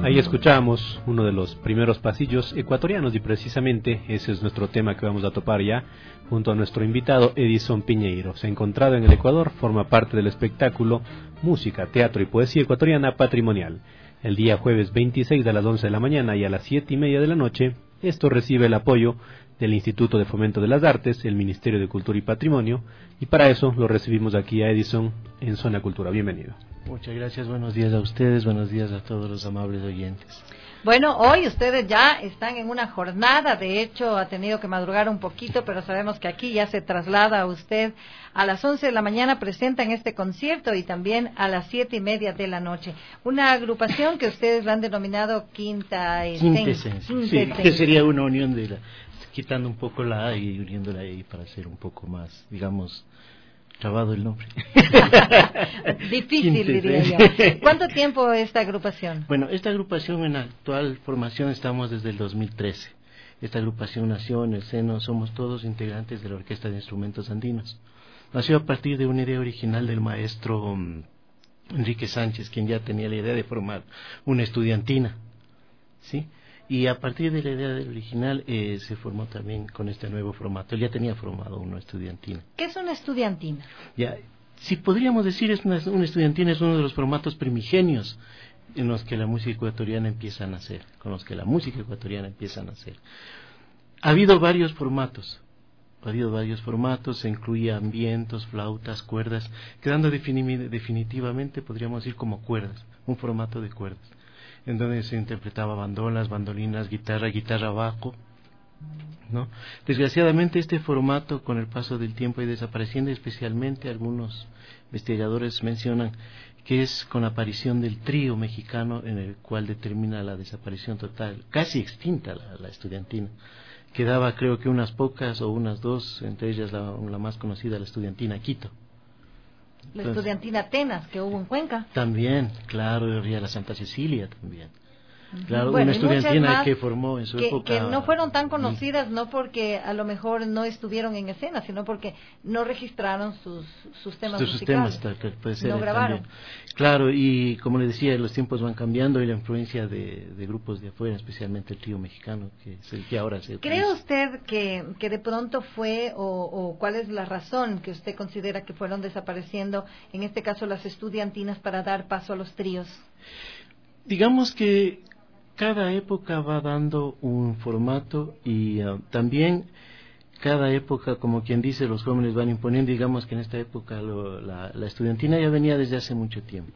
Ahí escuchamos uno de los primeros pasillos ecuatorianos y precisamente ese es nuestro tema que vamos a topar ya junto a nuestro invitado Edison Piñeiro. Se ha encontrado en el Ecuador, forma parte del espectáculo Música, Teatro y Poesía Ecuatoriana Patrimonial. El día jueves 26 a las 11 de la mañana y a las 7:30 de la noche, esto recibe el apoyo del Instituto de Fomento de las Artes, el Ministerio de Cultura y Patrimonio, y para eso lo recibimos aquí a Edison en Zona Cultura. Bienvenido. Muchas gracias, buenos días a ustedes, buenos días a todos los amables oyentes. Bueno, hoy ustedes ya están en una jornada, de hecho ha tenido que madrugar un poquito, pero sabemos que aquí ya se traslada a usted. A las 11 de la mañana presentan este concierto y también a las 7:30 de la noche. Una agrupación que ustedes la han denominado Quintesencia. Sí, que sería una unión de la, quitando un poco la A y uniéndola ahí para hacer un poco más, digamos, trabado el nombre. Difícil, diría yo. ¿Cuánto tiempo esta agrupación? Bueno, esta agrupación en actual formación estamos desde el 2013. Esta agrupación nació en el seno, somos todos integrantes de la Orquesta de Instrumentos Andinos. Nació a partir de una idea original del maestro Enrique Sánchez, quien ya tenía la idea de formar una estudiantina, ¿sí? Y a partir de la idea del original se formó también con este nuevo formato. Él ya tenía formado una estudiantina. ¿Qué es una estudiantina? Ya, si podríamos decir, una estudiantina es uno de los formatos primigenios en los que la música ecuatoriana empieza a nacer, con los que la música ecuatoriana empieza a nacer. Ha habido varios formatos, se incluían vientos, flautas, cuerdas, quedando definitivamente, podríamos decir, como cuerdas, un formato de cuerdas, en donde se interpretaba bandolas, bandolinas, guitarra bajo, ¿no? Desgraciadamente este formato con el paso del tiempo y desapareciendo, especialmente algunos investigadores mencionan que es con la aparición del trío mexicano en el cual determina la desaparición total, casi extinta la estudiantina. Quedaba creo que unas pocas o unas dos, entre ellas la más conocida, la estudiantina Quito. La estudiantina Atenas, que hubo en Cuenca. También, claro, y la Santa Cecilia también. Claro, bueno, una estudiantina que formó en su época. Que no fueron tan conocidas, no porque a lo mejor no estuvieron en escena, sino porque no registraron sus temas musicales. Puede ser, no grabaron. También. Claro, y como le decía, los tiempos van cambiando y la influencia de grupos de afuera, especialmente el trío mexicano, que es el que ahora se utiliza. ¿Cree usted que de pronto fue, o cuál es la razón que usted considera que fueron desapareciendo, en este caso las estudiantinas, para dar paso a los tríos? Digamos que cada época va dando un formato y también cada época, como quien dice, los jóvenes van imponiendo. Digamos que en esta época la estudiantina ya venía desde hace mucho tiempo.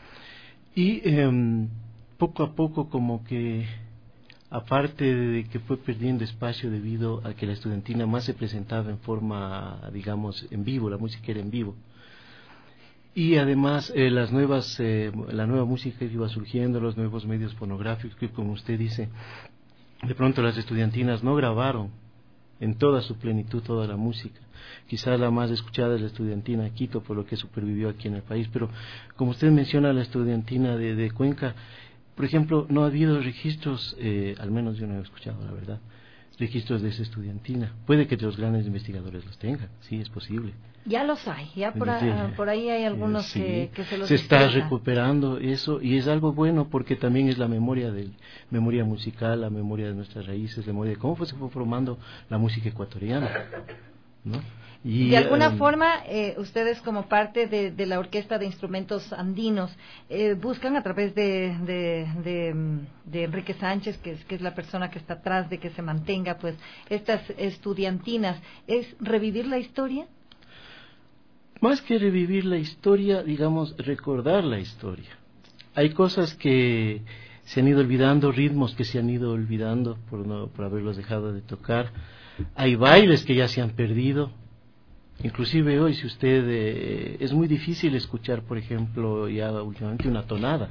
Y poco a poco, como que, aparte de que fue perdiendo espacio debido a que la estudiantina más se presentaba en forma, digamos, en vivo, la música era en vivo. Y además la nueva música que iba surgiendo, los nuevos medios fonográficos, que como usted dice, de pronto las estudiantinas no grabaron en toda su plenitud toda la música. Quizás la más escuchada es la estudiantina Quito, por lo que supervivió aquí en el país, pero como usted menciona, la estudiantina de Cuenca, por ejemplo, no ha habido registros, al menos yo no he escuchado, la verdad, registros de esa estudiantina. Puede que los grandes investigadores los tengan, sí, es posible. Ya los hay, ya por ahí hay algunos sí, que se los se está expresa. recuperando eso, y es algo bueno porque también es la memoria musical, la memoria de nuestras raíces, la memoria de cómo se fue formando la música ecuatoriana, ¿no? Y, de alguna forma, ustedes como parte de la Orquesta de Instrumentos Andinos buscan a través de Enrique Sánchez, que es la persona que está atrás de que se mantenga pues estas estudiantinas, ¿es revivir la historia? Más que revivir la historia, digamos, recordar la historia. Hay cosas que se han ido olvidando, ritmos que se han ido olvidando por haberlos dejado de tocar. Hay bailes que ya se han perdido. Inclusive hoy, si usted es muy difícil escuchar, por ejemplo, ya últimamente una tonada.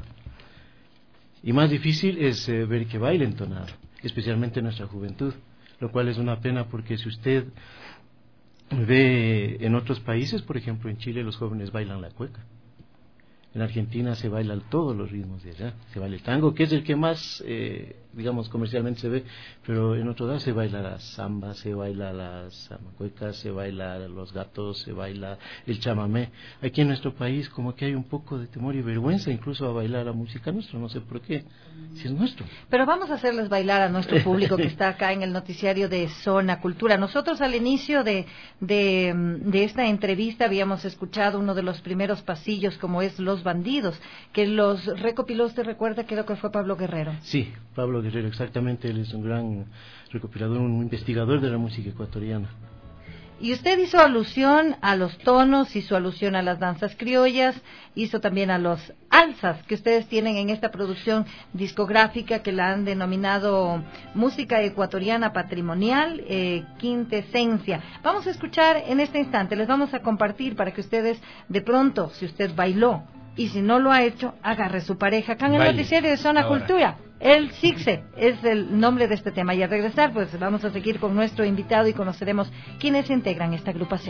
Y más difícil es ver que bailen tonada, especialmente en nuestra juventud, lo cual es una pena porque si usted ve en otros países, por ejemplo en Chile, los jóvenes bailan la cueca. En Argentina se bailan todos los ritmos de allá. Se baila el tango, que es el que más, digamos, comercialmente se ve, pero en otro lado se baila la samba, se baila las amacuecas, se baila los gatos, se baila el chamamé. Aquí en nuestro país como que hay un poco de temor y vergüenza incluso a bailar la música nuestra, no sé por qué, si es nuestro. Pero vamos a hacerles bailar a nuestro público que está acá en el noticiario de Zona Cultura. Nosotros al inicio de esta entrevista habíamos escuchado uno de los primeros pasillos, como es Los Bandidos, que los recopiló, usted recuerda, creo que fue Pablo Guerrero. Sí, Pablo Guerrero, exactamente, él es un gran recopilador, un investigador de la música ecuatoriana. Y usted hizo alusión a los tonos, hizo alusión a las danzas criollas, hizo también a los alzas que ustedes tienen en esta producción discográfica que la han denominado Música Ecuatoriana Patrimonial, Quintesencia. Vamos a escuchar en este instante, les vamos a compartir para que ustedes de pronto, si usted bailó y si no lo ha hecho, agarre su pareja acá en el noticiario de Zona Cultura. El Sixe es el nombre de este tema. Y al regresar, pues vamos a seguir con nuestro invitado y conoceremos quiénes integran esta agrupación.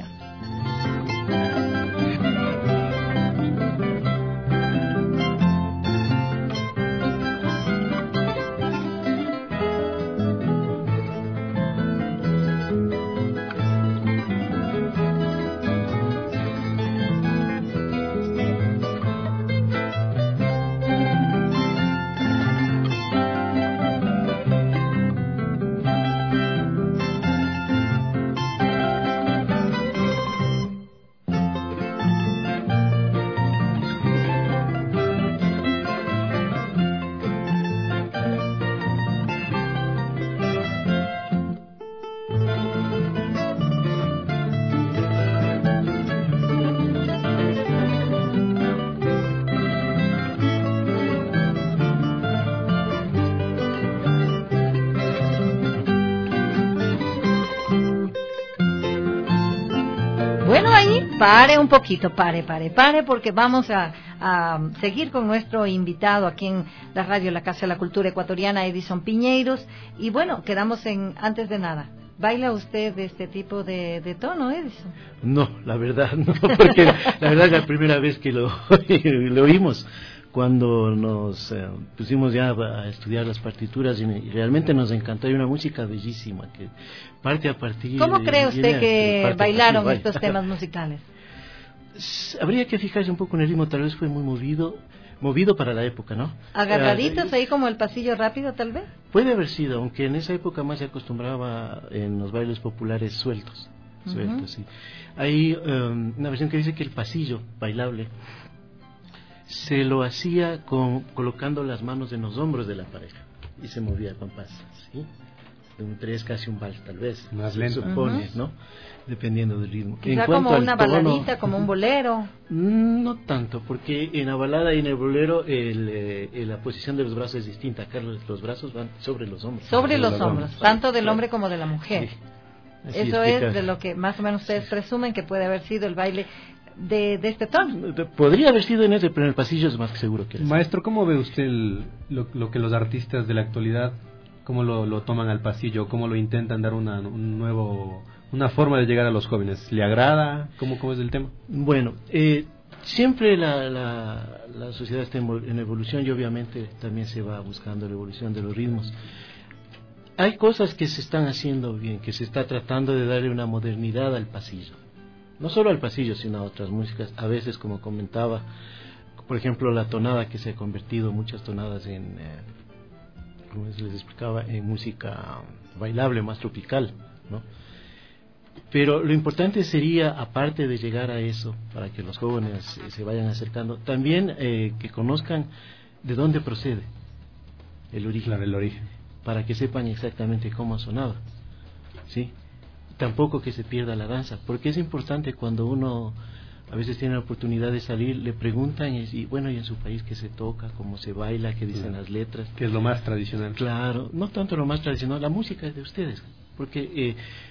Bueno, ahí, pare un poquito, pare, porque vamos a seguir con nuestro invitado aquí en la radio La Casa de la Cultura Ecuatoriana, Edison Piñeiros. Y bueno, quedamos antes de nada. ¿Baila usted de este tipo de tono, Edison? No, la verdad no, porque la verdad es la primera vez que lo oímos. Cuando nos pusimos ya a estudiar las partituras y realmente nos encantó, hay una música bellísima que parte a partir. ¿Cómo cree usted que bailaron estos temas musicales? Habría que fijarse un poco en el ritmo, tal vez fue muy movido para la época, ¿no? ¿Agarraditos ahí como el pasillo rápido, tal vez? Puede haber sido, aunque en esa época más se acostumbraba en los bailes populares sueltos, sí. Hay una versión que dice que el pasillo bailable se lo hacía colocando las manos en los hombros de la pareja y se movía el compás, ¿sí? De un 3, casi un vals, tal vez. Más lento. Se supone, ¿no? Dependiendo del ritmo. Quizá como una baladita, como un bolero. No tanto, porque en la balada y en el bolero la posición de los brazos es distinta. Acá los brazos van sobre los hombros. Sobre los hombros, tanto del hombre como de la mujer. Sí. Eso es de lo que más o menos ustedes presumen que puede haber sido el baile de este tono. Podría haber sido en ese, pero en el pasillo es más que seguro que Maestro, ¿cómo ve usted lo que los artistas de la actualidad, cómo lo toman al pasillo, cómo lo intentan dar una forma de llegar a los jóvenes? ¿Le agrada? ¿Cómo es el tema? Bueno, siempre la sociedad está en evolución y obviamente también se va buscando la evolución de los ritmos. Hay cosas que se están haciendo bien, que se está tratando de darle una modernidad al pasillo. No solo al pasillo, sino a otras músicas. A veces, como comentaba, por ejemplo, la tonada, que se ha convertido muchas tonadas en, como les explicaba, en música bailable, más tropical, ¿no? Pero lo importante sería, aparte de llegar a eso, para que los jóvenes se vayan acercando, también que conozcan de dónde procede el origen. Claro, el origen. Para que sepan exactamente cómo ha sonado, ¿sí? Tampoco que se pierda la danza, porque es importante cuando uno a veces tiene la oportunidad de salir, le preguntan y bueno, y en su país qué se toca, cómo se baila, qué dicen las letras. Que es lo más tradicional. Claro, no tanto lo más tradicional, la música es de ustedes, porque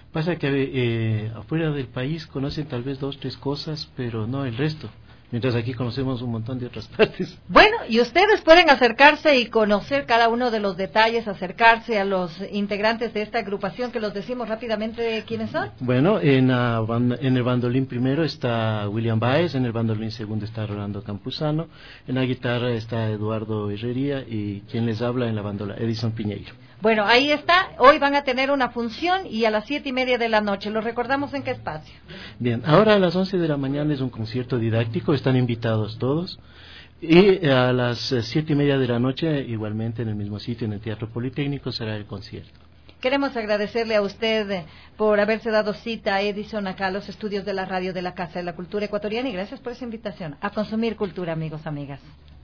Pasa que afuera del país conocen tal vez 2, 3 cosas, pero no el resto. Mientras aquí conocemos un montón de otras partes. Bueno, y ustedes pueden acercarse y conocer cada uno de los detalles, acercarse a los integrantes de esta agrupación, que los decimos rápidamente quiénes son. Bueno, en el bandolín primero está William Baez, en el bandolín segundo está Rolando Campuzano, en la guitarra está Eduardo Herrería y quien les habla en la bandola, Edison Piñeiro. Bueno, ahí está. Hoy van a tener una función y a las 7:30 de la noche. ¿Lo recordamos en qué espacio? Bien, ahora a las 11 de la mañana es un concierto didáctico, están invitados todos. Y a las 7:30 de la noche, igualmente en el mismo sitio, en el Teatro Politécnico, será el concierto. Queremos agradecerle a usted por haberse dado cita, Edison, acá a los estudios de la radio de la Casa de la Cultura Ecuatoriana, y gracias por esa invitación a consumir cultura, amigos, amigas.